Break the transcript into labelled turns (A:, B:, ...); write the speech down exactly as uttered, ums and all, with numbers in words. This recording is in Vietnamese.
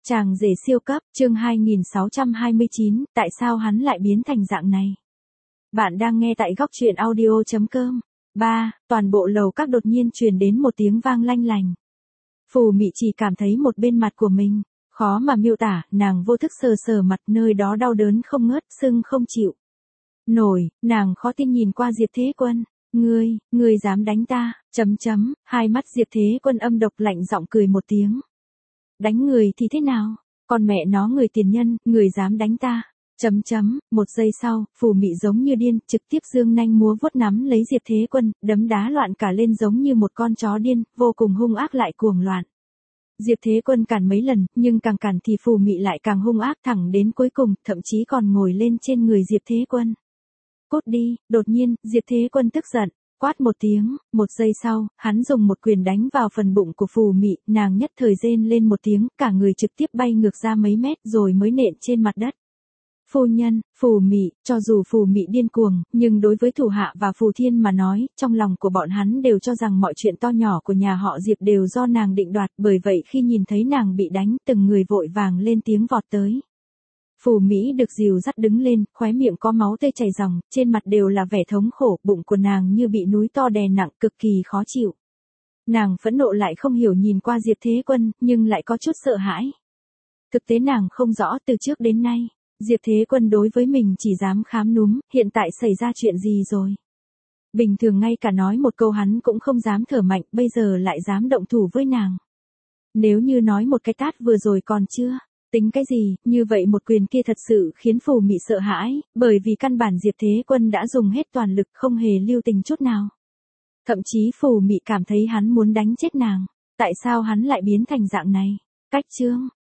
A: Chàng rể siêu cấp, chương hai nghìn sáu trăm hai mươi chín, tại sao hắn lại biến thành dạng này? Bạn đang nghe tại góc truyện audio chấm com. ba. Toàn bộ lầu các đột nhiên truyền đến một tiếng vang lanh lành. Phù Mị chỉ cảm thấy một bên mặt của mình, khó mà miêu tả, nàng vô thức sờ sờ mặt, nơi đó đau đớn không ngớt, sưng không chịu nổi, nàng khó tin nhìn qua Diệp Thế Quân. Ngươi, ngươi dám đánh ta, chấm chấm, hai mắt Diệp Thế Quân âm độc lạnh giọng cười một tiếng. Đánh người thì thế nào? Còn mẹ nó người tiền nhân, người dám đánh ta. Chấm chấm, một giây sau, Phù Mị giống như điên, trực tiếp giương nanh múa vuốt nắm lấy Diệp Thế Quân, đấm đá loạn cả lên giống như một con chó điên, vô cùng hung ác lại cuồng loạn. Diệp Thế Quân cản mấy lần, nhưng càng cản thì Phù Mị lại càng hung ác thẳng đến cuối cùng, thậm chí còn ngồi lên trên người Diệp Thế Quân. Cút đi, đột nhiên, Diệp Thế Quân tức giận. Quát một tiếng, một giây sau, hắn dùng một quyền đánh vào phần bụng của Phù Mị, nàng nhất thời rên lên một tiếng, cả người trực tiếp bay ngược ra mấy mét rồi mới nện trên mặt đất. Phu nhân, Phù Mị, cho dù Phù Mị điên cuồng, nhưng đối với thủ hạ và Phù Thiên mà nói, trong lòng của bọn hắn đều cho rằng mọi chuyện to nhỏ của nhà họ Diệp đều do nàng định đoạt, bởi vậy khi nhìn thấy nàng bị đánh, từng người vội vàng lên tiếng vọt tới. Phù Mỹ được dìu dắt đứng lên, khóe miệng có máu tươi chảy ròng, trên mặt đều là vẻ thống khổ, bụng của nàng như bị núi to đè nặng, cực kỳ khó chịu. Nàng phẫn nộ lại không hiểu nhìn qua Diệp Thế Quân, nhưng lại có chút sợ hãi. Thực tế nàng không rõ từ trước đến nay, Diệp Thế Quân đối với mình chỉ dám khám núm, hiện tại xảy ra chuyện gì rồi. Bình thường ngay cả nói một câu hắn cũng không dám thở mạnh, bây giờ lại dám động thủ với nàng. Nếu như nói một cái tát vừa rồi còn chưa tính cái gì, như vậy một quyền kia thật sự khiến Phù Mị sợ hãi, bởi vì căn bản Diệp Thế Quân đã dùng hết toàn lực không hề lưu tình chút nào. Thậm chí Phù Mị cảm thấy hắn muốn đánh chết nàng, tại sao hắn lại biến thành dạng này? Cách chương,